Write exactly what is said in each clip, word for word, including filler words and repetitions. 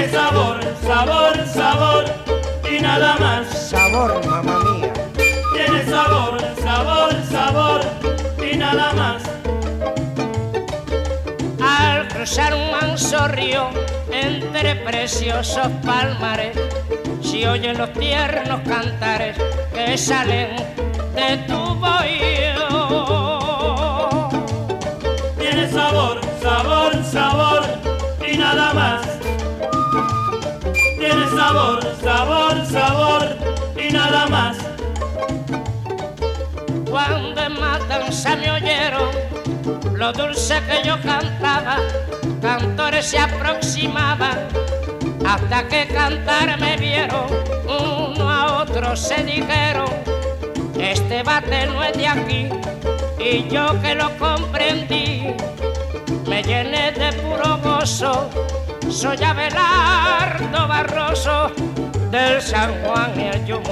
Tiene sabor, sabor, sabor y nada más. Sabor, mamá mía. Tiene sabor, sabor, sabor y nada más. Al cruzar un manso río entre preciosos palmares, si oyen los tiernos cantares que salen de tu bohío. Tiene sabor, sabor, sabor y nada más. Tiene sabor, sabor, sabor y nada más. Cuando en Matanza me oyeron lo dulce que yo cantaba, cantores se aproximaban hasta que cantar me vieron. Uno a otro se dijeron, este bate no es de aquí. Y yo que lo comprendí, me llené de puro gozo. Soy Abelardo Barroso, del San Juan y el yo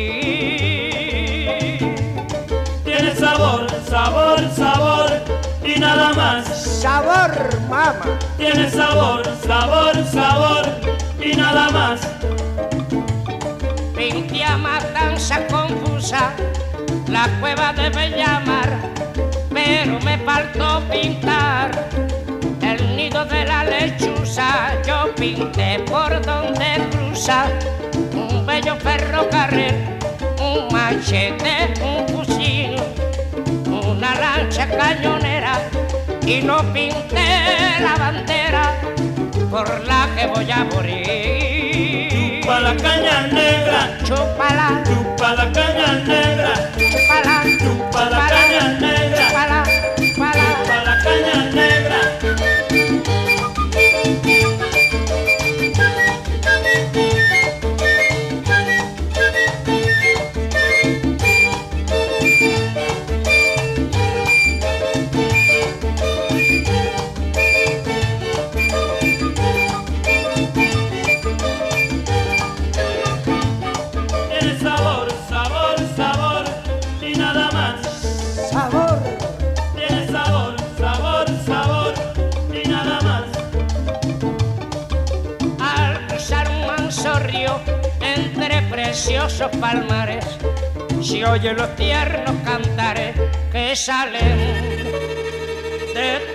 morí. Tiene sabor, sabor, sabor y nada más. Sabor, mamá. Tiene sabor, sabor, sabor y nada más. Pinté a Matanza confusa, la cueva de Bellamar, pero me faltó pintar el nido de la lechuza. Yo pinté por donde cruza un bello ferrocarril, un machete, un fusil, una lancha cañonera, y no pinté la bandera por la que voy a morir. Chupa la caña negra, Chúpala, chupa la caña negra, chúpala, chupa la caña negra, chúpala, chúpala. chupa la caña negra. Tiene sabor, sabor, sabor y nada más. Sabor. Tiene sabor, sabor, sabor y nada más. Al cruzar un manso río entre preciosos palmares, si oye los tiernos cantares que salen de